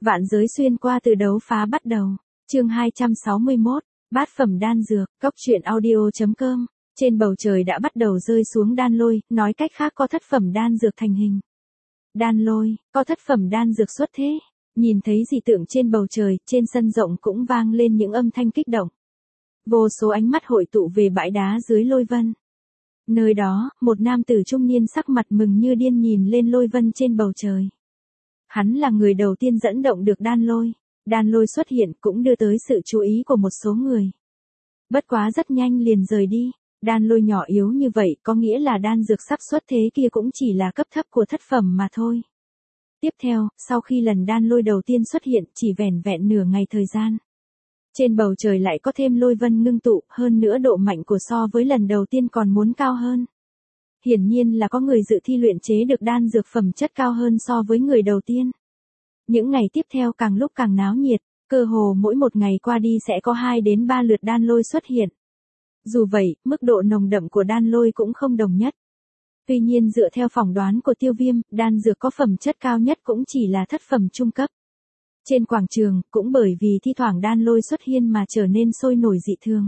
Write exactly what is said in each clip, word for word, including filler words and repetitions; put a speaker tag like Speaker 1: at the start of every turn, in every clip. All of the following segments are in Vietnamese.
Speaker 1: Vạn giới xuyên qua từ đấu phá bắt đầu. Chương hai trăm sáu mươi mốt, bát phẩm đan dược, cốc truyện audio chấm com. Trên bầu trời đã bắt đầu rơi xuống đan lôi, nói cách khác có thất phẩm đan dược thành hình. Đan lôi, có thất phẩm đan dược xuất thế. Nhìn thấy dị tượng trên bầu trời, trên sân rộng cũng vang lên những âm thanh kích động. Vô số ánh mắt hội tụ về bãi đá dưới lôi vân. Nơi đó, một nam tử trung niên sắc mặt mừng như điên nhìn lên lôi vân trên bầu trời. Hắn là người đầu tiên dẫn động được đan lôi. Đan lôi xuất hiện cũng đưa tới sự chú ý của một số người. Bất quá rất nhanh liền rời đi. Đan lôi nhỏ yếu như vậy có nghĩa là đan dược sắp xuất thế kia cũng chỉ là cấp thấp của thất phẩm mà thôi. Tiếp theo, sau khi lần đan lôi đầu tiên xuất hiện chỉ vẻn vẹn nửa ngày thời gian. Trên bầu trời lại có thêm lôi vân ngưng tụ, hơn nữa độ mạnh của so với lần đầu tiên còn muốn cao hơn. Hiển nhiên là có người dự thi luyện chế được đan dược phẩm chất cao hơn so với người đầu tiên. Những ngày tiếp theo càng lúc càng náo nhiệt, cơ hồ mỗi một ngày qua đi sẽ có hai đến ba lượt đan lôi xuất hiện. Dù vậy, mức độ nồng đậm của đan lôi cũng không đồng nhất. Tuy nhiên dựa theo phỏng đoán của Tiêu Viêm, đan dược có phẩm chất cao nhất cũng chỉ là thất phẩm trung cấp. Trên quảng trường, cũng bởi vì thi thoảng đan lôi xuất hiện mà trở nên sôi nổi dị thường.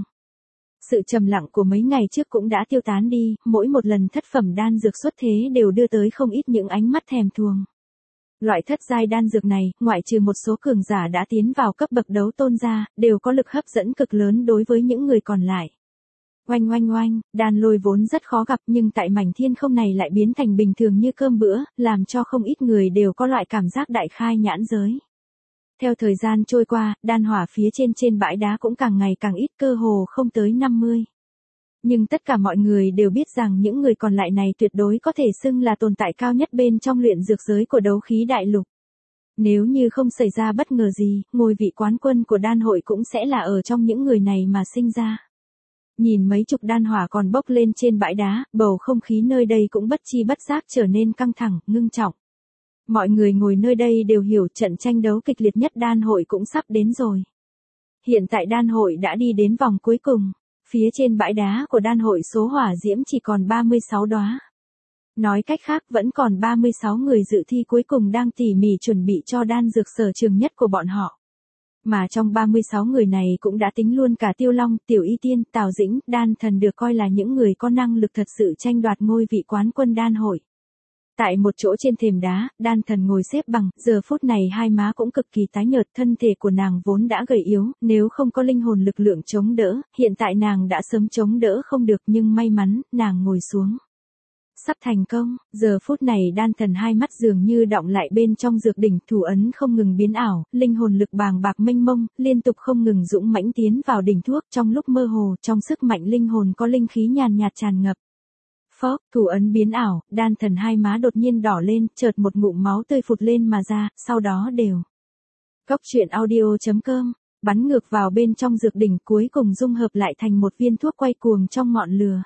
Speaker 1: Sự trầm lặng của mấy ngày trước cũng đã tiêu tán đi, mỗi một lần thất phẩm đan dược xuất thế đều đưa tới không ít những ánh mắt thèm thuồng. Loại thất giai đan dược này, ngoại trừ một số cường giả đã tiến vào cấp bậc đấu tôn ra, đều có lực hấp dẫn cực lớn đối với những người còn lại. Oanh oanh oanh, đan lôi vốn rất khó gặp nhưng tại mảnh thiên không này lại biến thành bình thường như cơm bữa, làm cho không ít người đều có loại cảm giác đại khai nhãn giới. Theo thời gian trôi qua, đan hỏa phía trên trên bãi đá cũng càng ngày càng ít, cơ hồ không tới năm mươi. Nhưng tất cả mọi người đều biết rằng những người còn lại này tuyệt đối có thể xưng là tồn tại cao nhất bên trong luyện dược giới của đấu khí đại lục. Nếu như không xảy ra bất ngờ gì, ngôi vị quán quân của đan hội cũng sẽ là ở trong những người này mà sinh ra. Nhìn mấy chục đan hỏa còn bốc lên trên bãi đá, bầu không khí nơi đây cũng bất chi bất giác trở nên căng thẳng, ngưng trọng. Mọi người ngồi nơi đây đều hiểu trận tranh đấu kịch liệt nhất đan hội cũng sắp đến rồi. Hiện tại đan hội đã đi đến vòng cuối cùng. Phía trên bãi đá của đan hội số hỏa diễm chỉ còn ba mươi sáu đóa. Nói cách khác vẫn còn ba mươi sáu người dự thi cuối cùng đang tỉ mỉ chuẩn bị cho đan dược sở trường nhất của bọn họ. Mà trong ba mươi sáu người này cũng đã tính luôn cả Tiêu Long, Tiểu Y Tiên, Tào Dĩnh, Đan Thần được coi là những người có năng lực thật sự tranh đoạt ngôi vị quán quân đan hội. Tại một chỗ trên thềm đá, Đan Thần ngồi xếp bằng, giờ phút này hai má cũng cực kỳ tái nhợt, thân thể của nàng vốn đã gầy yếu, nếu không có linh hồn lực lượng chống đỡ, hiện tại nàng đã sớm chống đỡ không được nhưng may mắn, nàng ngồi xuống. Sắp thành công, giờ phút này Đan Thần hai mắt dường như đọng lại bên trong dược đỉnh, thủ ấn không ngừng biến ảo, linh hồn lực bàng bạc mênh mông, liên tục không ngừng dũng mãnh tiến vào đỉnh thuốc, trong lúc mơ hồ, trong sức mạnh linh hồn có linh khí nhàn nhạt tràn ngập. Phốc, thủ ấn biến ảo, Đan Thần hai má đột nhiên đỏ lên, chợt một ngụm máu tươi phụt lên mà ra, sau đó đều. Cốc truyện audio chấm com, bắn ngược vào bên trong dược đỉnh, cuối cùng dung hợp lại thành một viên thuốc quay cuồng trong ngọn lửa.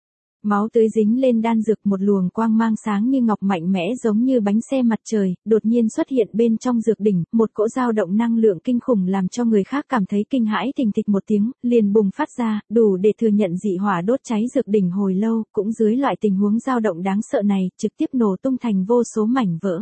Speaker 1: Máu tươi dính lên đan dược, một luồng quang mang sáng như ngọc mạnh mẽ giống như bánh xe mặt trời, đột nhiên xuất hiện bên trong dược đỉnh, một cỗ dao động năng lượng kinh khủng làm cho người khác cảm thấy kinh hãi, thình thịch một tiếng, liền bùng phát ra, đủ để thừa nhận dị hỏa đốt cháy dược đỉnh hồi lâu, cũng dưới loại tình huống dao động đáng sợ này, trực tiếp nổ tung thành vô số mảnh vỡ.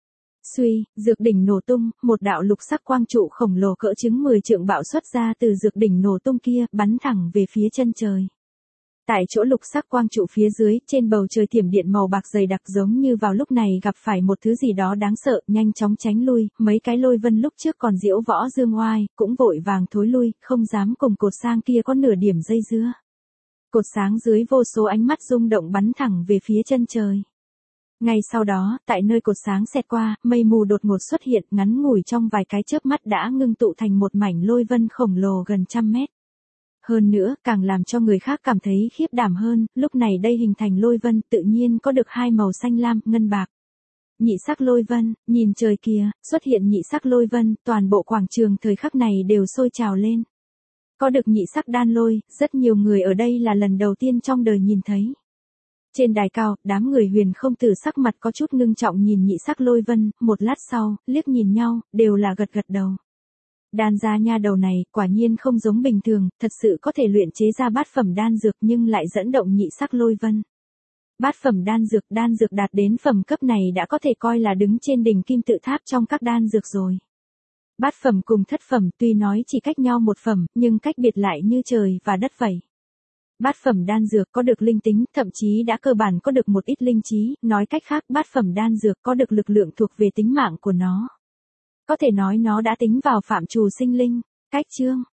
Speaker 1: Suy, dược đỉnh nổ tung, một đạo lục sắc quang trụ khổng lồ cỡ trứng mười trượng bạo xuất ra từ dược đỉnh nổ tung kia, bắn thẳng về phía chân trời. Tại chỗ lục sắc quang trụ phía dưới, trên bầu trời thiểm điện màu bạc dày đặc giống như vào lúc này gặp phải một thứ gì đó đáng sợ, nhanh chóng tránh lui, mấy cái lôi vân lúc trước còn diễu võ dương oai, cũng vội vàng thối lui, không dám cùng cột sáng kia có nửa điểm dây dưa. Cột sáng dưới vô số ánh mắt rung động bắn thẳng về phía chân trời. Ngay sau đó, tại nơi cột sáng xẹt qua, mây mù đột ngột xuất hiện, ngắn ngủi trong vài cái chớp mắt đã ngưng tụ thành một mảnh lôi vân khổng lồ gần trăm mét. Hơn nữa, càng làm cho người khác cảm thấy khiếp đảm hơn, lúc này đây hình thành lôi vân tự nhiên có được hai màu xanh lam, ngân bạc. Nhị sắc lôi vân, nhìn trời kìa, xuất hiện nhị sắc lôi vân, toàn bộ quảng trường thời khắc này đều sôi trào lên. Có được nhị sắc đan lôi, rất nhiều người ở đây là lần đầu tiên trong đời nhìn thấy. Trên đài cao, đám người Huyền Không Tử sắc mặt có chút ngưng trọng nhìn nhị sắc lôi vân, một lát sau, liếc nhìn nhau, đều là gật gật đầu. Đan gia nha đầu này, quả nhiên không giống bình thường, thật sự có thể luyện chế ra bát phẩm đan dược nhưng lại dẫn động nhị sắc lôi vân. Bát phẩm đan dược, đan dược đạt đến phẩm cấp này đã có thể coi là đứng trên đỉnh kim tự tháp trong các đan dược rồi. Bát phẩm cùng thất phẩm tuy nói chỉ cách nhau một phẩm, nhưng cách biệt lại như trời và đất vậy. Bát phẩm đan dược có được linh tính, thậm chí đã cơ bản có được một ít linh trí, nói cách khác bát phẩm đan dược có được lực lượng thuộc về tính mạng của nó. Có thể nói nó đã tính vào phạm trù sinh linh. Cách chương